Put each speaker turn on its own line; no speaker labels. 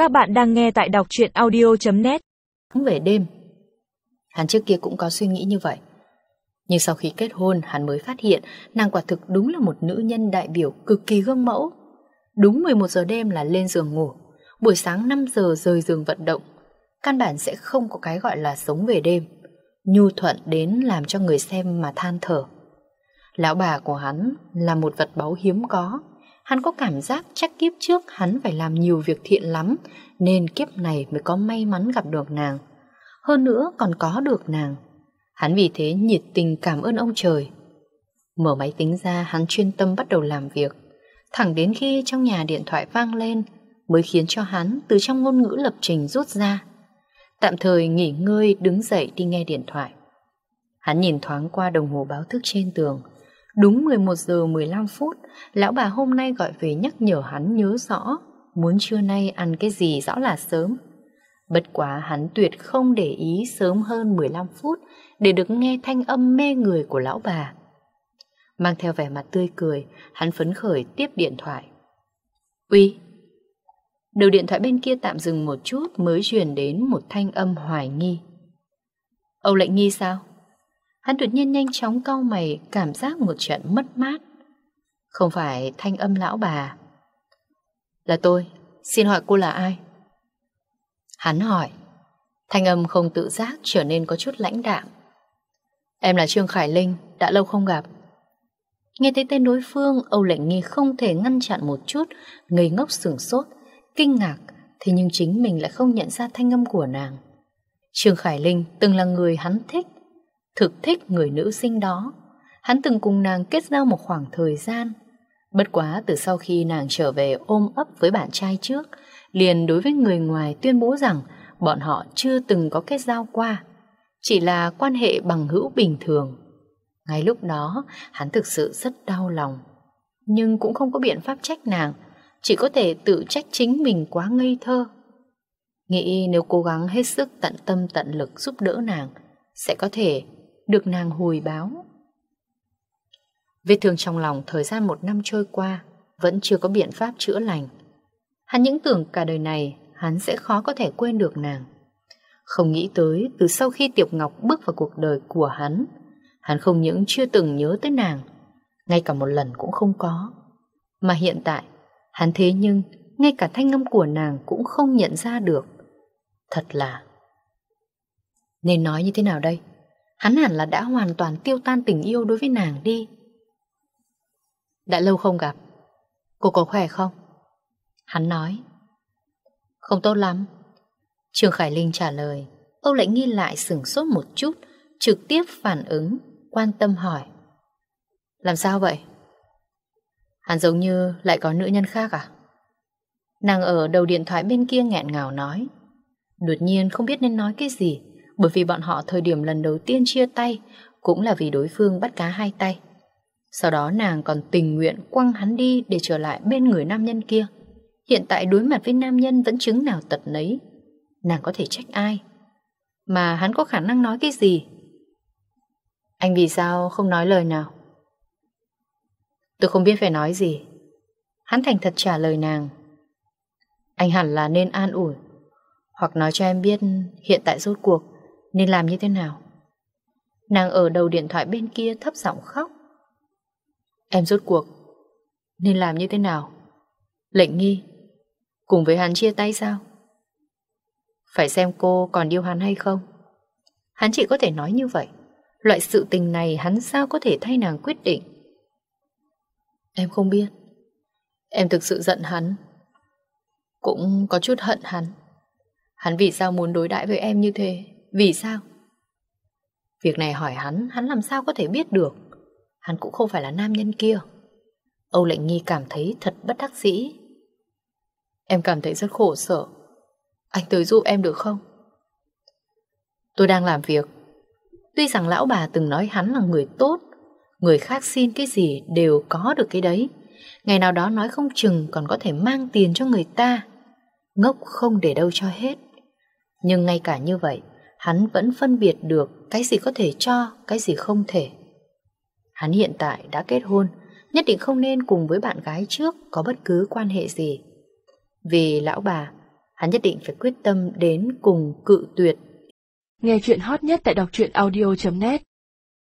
Các bạn đang nghe tại đọc truyện audio.net.
Về đêm, hắn trước kia cũng có suy nghĩ như vậy. Nhưng sau khi kết hôn, hắn mới phát hiện nàng quả thực đúng là một nữ nhân đại biểu cực kỳ gương mẫu. Đúng 11 giờ đêm là lên giường ngủ, buổi sáng 5 giờ rời giường vận động. Căn bản sẽ không có cái gọi là sống về đêm, nhu thuận đến làm cho người xem mà than thở. Lão bà của hắn là một vật báu hiếm có. Hắn có cảm giác chắc kiếp trước hắn phải làm nhiều việc thiện lắm, nên kiếp này mới có may mắn gặp được nàng. Hơn nữa còn có được nàng. Hắn vì thế nhiệt tình cảm ơn ông trời. Mở máy tính ra, hắn chuyên tâm bắt đầu làm việc. Thẳng đến khi trong nhà điện thoại vang lên mới khiến cho hắn từ trong ngôn ngữ lập trình rút ra. Tạm thời nghỉ ngơi, đứng dậy đi nghe điện thoại. Hắn nhìn thoáng qua đồng hồ báo thức trên tường. Đúng 11 giờ 15 phút, lão bà hôm nay gọi về nhắc nhở hắn nhớ rõ muốn trưa nay ăn cái gì rõ là sớm. Bất quá hắn tuyệt không để ý sớm hơn 15 phút để được nghe thanh âm mê người của lão bà. Mang theo vẻ mặt tươi cười, hắn phấn khởi tiếp điện thoại. Uy! Đầu điện thoại bên kia tạm dừng một chút mới truyền đến một thanh âm hoài nghi. Âu Lệnh Nghi sao? Hắn đột nhiên nhanh chóng cau mày, cảm giác một trận mất mát. Không phải thanh âm lão bà. Là tôi, xin hỏi cô là ai? Hắn hỏi. Thanh âm không tự giác trở nên có chút lãnh đạm. Em là Trương Khải Linh, đã lâu không gặp. Nghe thấy tên đối phương, Âu Lệnh Nghi không thể ngăn chặn một chút, ngây ngốc sửng sốt, kinh ngạc, thế nhưng chính mình lại không nhận ra thanh âm của nàng. Trương Khải Linh từng là người hắn thích, thực thích người nữ sinh đó. Hắn từng cùng nàng kết giao một khoảng thời gian. Bất quá từ sau khi nàng trở về ôm ấp với bạn trai trước, liền đối với người ngoài tuyên bố rằng bọn họ chưa từng có kết giao qua, chỉ là quan hệ bằng hữu bình thường. Ngay lúc đó, hắn thực sự rất đau lòng. Nhưng cũng không có biện pháp trách nàng, chỉ có thể tự trách chính mình quá ngây thơ. Nghĩ nếu cố gắng hết sức tận tâm tận lực giúp đỡ nàng, sẽ có thể được nàng hồi báo. Vết thương trong lòng thời gian 1 năm trôi qua vẫn chưa có biện pháp chữa lành. Hắn những tưởng cả đời này hắn sẽ khó có thể quên được nàng. Không nghĩ tới từ sau khi Tiệp Ngọc bước vào cuộc đời của hắn không những chưa từng nhớ tới nàng, ngay cả một lần cũng không có. Mà hiện tại hắn thế nhưng ngay cả thanh âm của nàng cũng không nhận ra được. Thật là... Nên nói như thế nào đây? Hắn hẳn là đã hoàn toàn tiêu tan tình yêu đối với nàng đi. Đã lâu không gặp, cô có khỏe không? Hắn nói. Không tốt lắm. Trương Khải Linh trả lời. Âu Lệnh Nghi lại sửng sốt một chút, trực tiếp phản ứng, quan tâm hỏi. Làm sao vậy? Hắn giống như lại có nữ nhân khác à? Nàng ở đầu điện thoại bên kia nghẹn ngào nói. Đột nhiên không biết nên nói cái gì, bởi vì bọn họ thời điểm lần đầu tiên chia tay cũng là vì đối phương bắt cá hai tay. Sau đó nàng còn tình nguyện quăng hắn đi để trở lại bên người nam nhân kia. Hiện tại đối mặt với nam nhân vẫn chứng nào tật nấy, nàng có thể trách ai? Mà hắn có khả năng nói cái gì? Anh vì sao không nói lời nào? Tôi không biết phải nói gì. Hắn thành thật trả lời nàng. Anh hẳn là nên an ủi, hoặc nói cho em biết hiện tại rốt cuộc nên làm như thế nào. Nàng ở đầu điện thoại bên kia thấp giọng khóc. Em rốt cuộc nên làm như thế nào? Lệnh Nghi, cùng với hắn chia tay sao? Phải xem cô còn yêu hắn hay không. Hắn chỉ có thể nói như vậy. Loại sự tình này hắn sao có thể thay nàng quyết định? Em không biết. Em thực sự giận hắn, cũng có chút hận hắn. Hắn vì sao muốn đối đãi với em như thế? Vì sao? Việc này hỏi hắn làm sao có thể biết được? Hắn cũng không phải là nam nhân kia. Âu Lệnh Nghi cảm thấy thật bất đắc dĩ. Em cảm thấy rất khổ sở. Anh tới giúp em được không? Tôi đang làm việc. Tuy rằng lão bà từng nói hắn là người tốt, người khác xin cái gì đều có được cái đấy. Ngày nào đó nói không chừng còn có thể mang tiền cho người ta. Ngốc không để đâu cho hết. Nhưng ngay cả như vậy, hắn vẫn phân biệt được cái gì có thể cho, cái gì không thể. Hắn hiện tại đã kết hôn, nhất định không nên cùng với bạn gái trước có bất cứ quan hệ gì. Vì lão bà, Hắn nhất định phải quyết tâm đến cùng cự tuyệt.
Nghe chuyện hot nhất tại đọc truyện audio.net